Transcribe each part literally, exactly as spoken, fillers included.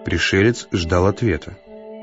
Пришелец ждал ответа.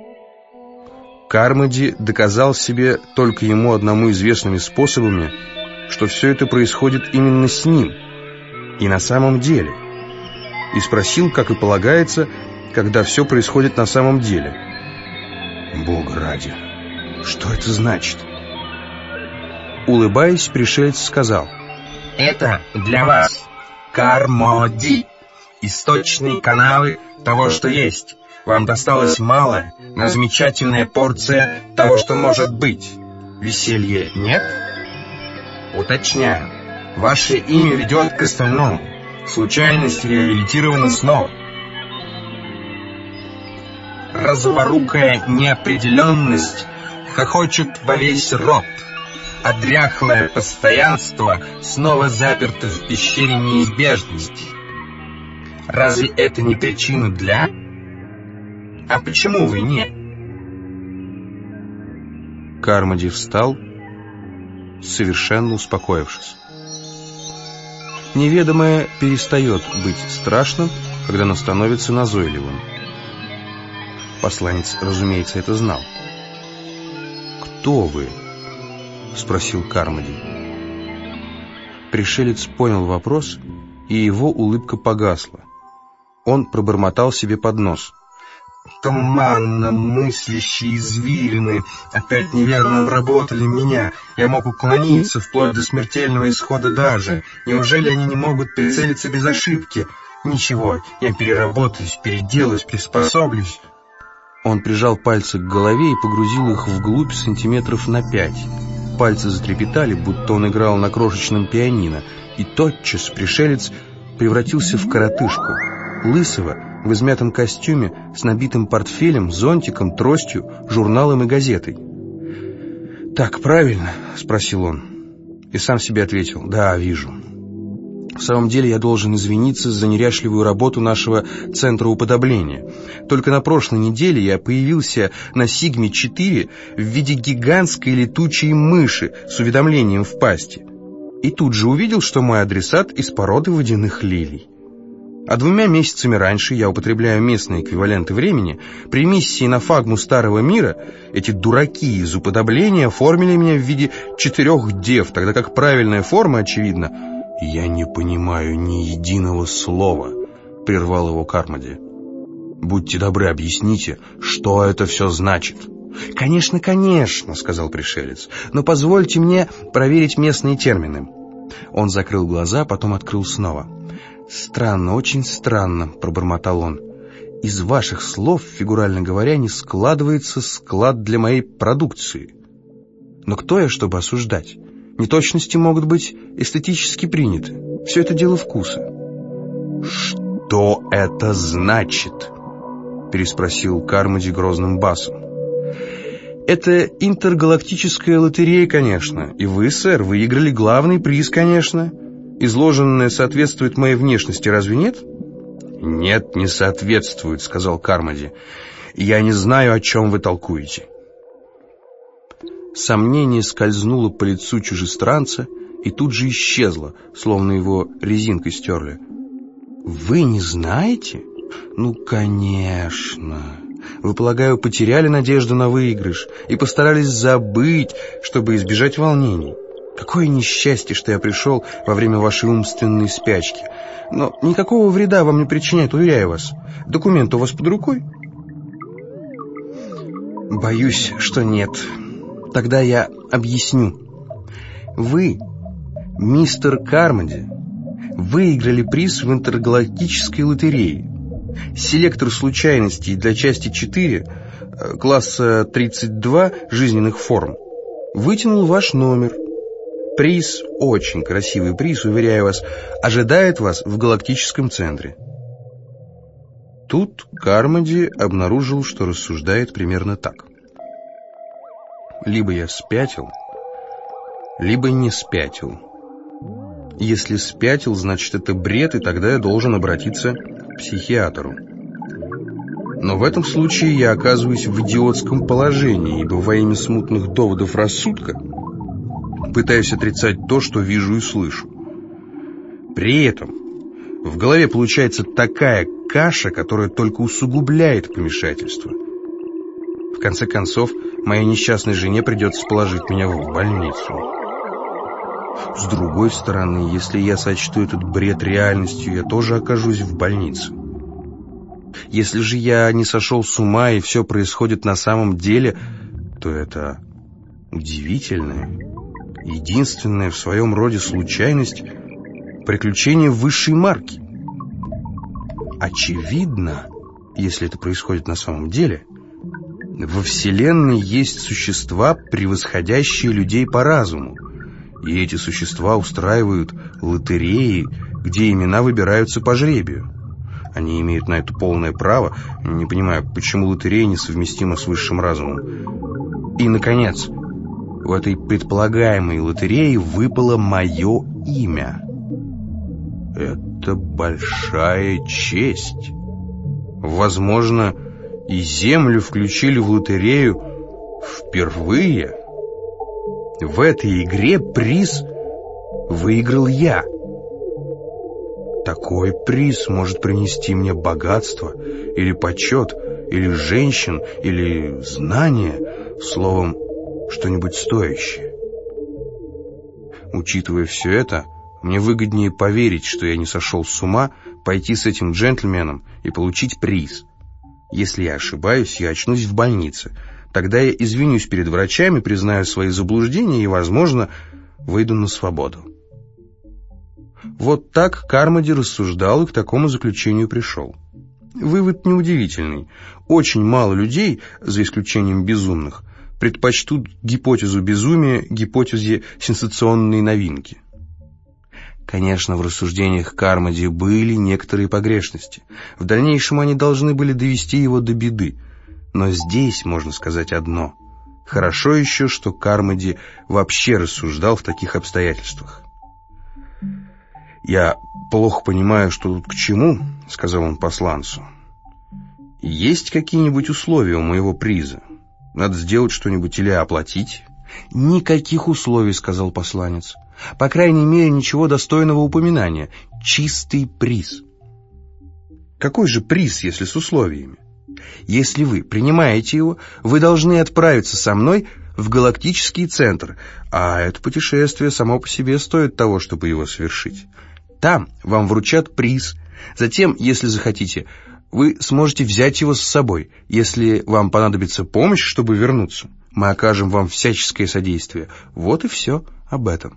Кармоди доказал себе только ему одному известными способами, что все это происходит именно с ним и на самом деле, и спросил, как и полагается, когда все происходит на самом деле. «Бога ради, что это значит?» Улыбаясь, пришелец сказал: «Это для вас, Кармоди, источные каналы того, что есть. Вам досталось мало, но замечательная порция того, что может быть. Веселья нет? Уточняю, ваше имя ведет к остальному. Случайность реабилитирована снова. Разворукая неопределенность хохочет во весь рот, а дряхлое постоянство снова заперто в пещере неизбежности. Разве это не причина для? А почему вы не?» Кармоди встал, совершенно успокоившись. Неведомое перестает быть страшным, когда оно становится назойливым. Посланец, разумеется, это знал. «Кто вы?» — спросил Кармоди. Пришелец понял вопрос, и его улыбка погасла. Он пробормотал себе под нос: «Туманно мыслящие извилины опять неверно обработали меня. Я мог уклониться вплоть до смертельного исхода даже. Неужели они не могут прицелиться без ошибки? Ничего, я переработаюсь, переделаюсь, приспособлюсь». Он прижал пальцы к голове и погрузил их вглубь сантиметров на пять. Пальцы затрепетали, будто он играл на крошечном пианино, и тотчас пришелец превратился в коротышку, лысого, в измятом костюме, с набитым портфелем, зонтиком, тростью, журналом и газетой. «Так, правильно?» — спросил он. И сам себе ответил: «Да, вижу. В самом деле я должен извиниться за неряшливую работу нашего центра уподобления. Только на прошлой неделе я появился на Сигме четыре в виде гигантской летучей мыши с уведомлением в пасти. И тут же увидел, что мой адресат из породы водяных лилий. А двумя месяцами раньше я употребляю местные эквиваленты времени. При миссии на Фагму Старого Мира эти дураки из уподобления оформили меня в виде четырех дев, тогда как правильная форма, очевидно...» «Я не понимаю ни единого слова», — прервал его Кармоди. «Будьте добры, объясните, что это все значит». «Конечно, конечно», — сказал пришелец, «но позвольте мне проверить местные термины». Он закрыл глаза, потом открыл снова. «Странно, очень странно», — пробормотал он. «Из ваших слов, фигурально говоря, не складывается склад для моей продукции. Но кто я, чтобы осуждать? Неточности могут быть эстетически приняты. Все это дело вкуса». «Что это значит?» — переспросил Кармоди грозным басом. «Это интергалактическая лотерея, конечно. И вы, сэр, выиграли главный приз, конечно. Изложенное соответствует моей внешности, разве нет?» «Нет, не соответствует», — сказал Кармоди. «Я не знаю, о чем вы толкуете». Сомнение скользнуло по лицу чужестранца и тут же исчезло, словно его резинкой стерли. «Вы не знаете? Ну, конечно. Вы, полагаю, потеряли надежду на выигрыш и постарались забыть, чтобы избежать волнений. Какое несчастье, что я пришел во время вашей умственной спячки. Но никакого вреда вам не причиняет, уверяю вас. Документ у вас под рукой?» «Боюсь, что нет. Тогда я объясню. Вы, мистер Кармоди, выиграли приз в интергалактической лотерее. Селектор случайностей для части четыре, класса тридцать два жизненных форм, вытянул ваш номер. Приз, очень красивый приз, уверяю вас, ожидает вас в галактическом центре». Тут Кармоди обнаружил, что рассуждает примерно так. «Либо я спятил, либо не спятил. Если спятил, значит, это бред, и тогда я должен обратиться к психиатру. Но в этом случае я оказываюсь в идиотском положении, ибо во имя смутных доводов рассудка пытаюсь отрицать то, что вижу и слышу. При этом В голове получается такая каша, которая только усугубляет помешательство. В конце концов, моей несчастной жене придется положить меня в больницу. С другой стороны, если я сочту этот бред реальностью, я тоже окажусь в больнице. Если же я не сошел с ума и все происходит на самом деле, то это удивительная, единственная в своем роде случайность, приключение высшей марки. Очевидно, если это происходит на самом деле, во Вселенной есть существа, превосходящие людей по разуму, и эти существа устраивают лотереи, где имена выбираются по жребию. Они имеют на это полное право, не понимаю, почему лотерея несовместима с высшим разумом. И, наконец, в этой предполагаемой лотерее выпало мое имя. Это большая честь. Возможно, и Землю включили в лотерею впервые. В этой игре приз выиграл я. Такой приз может принести мне богатство, или почет, или женщин, или знания, словом, что-нибудь стоящее. Учитывая все это, мне выгоднее поверить, что я не сошел с ума, пойти с этим джентльменом и получить приз. Если я ошибаюсь, я очнусь в больнице. Тогда я извинюсь перед врачами, признаю свои заблуждения и, возможно, выйду на свободу. Вот так Кармоди рассуждал и к такому заключению пришел. Вывод неудивительный. Очень мало людей, за исключением безумных, предпочтут гипотезу безумия гипотезе сенсационной новинки. Конечно, в рассуждениях Кармоди были некоторые погрешности. В дальнейшем они должны были довести его до беды. Но здесь можно сказать одно. Хорошо еще, что Кармоди вообще рассуждал в таких обстоятельствах. «Я плохо понимаю, что тут к чему», — сказал он посланцу. «Есть какие-нибудь условия у моего приза? Надо сделать что-нибудь или оплатить?» «Никаких условий», — сказал посланец. «По крайней мере, ничего достойного упоминания. Чистый приз». «Какой же приз, если с условиями?» «Если вы принимаете его, вы должны отправиться со мной в галактический центр, а это путешествие само по себе стоит того, чтобы его совершить. Там вам вручат приз. Затем, если захотите, вы сможете взять его с собой. Если вам понадобится помощь, чтобы вернуться, мы окажем вам всяческое содействие. Вот и все об этом».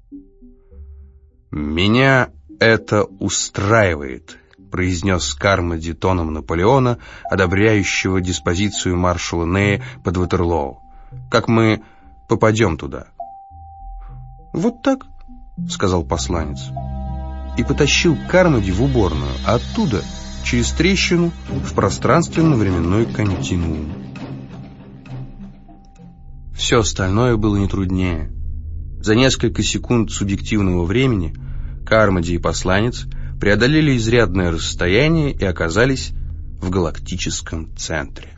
«Меня это устраивает», — произнес Кармоди тоном Наполеона, одобряющего диспозицию маршала Нея под Ватерлоу. «Как мы попадем туда?» «Вот так», — сказал посланец, и потащил Кармоди в уборную, а оттуда через трещину в пространственно-временной континуум. Все остальное было не труднее. За несколько секунд субъективного времени Кармоди и посланец преодолели изрядное расстояние и оказались в галактическом центре.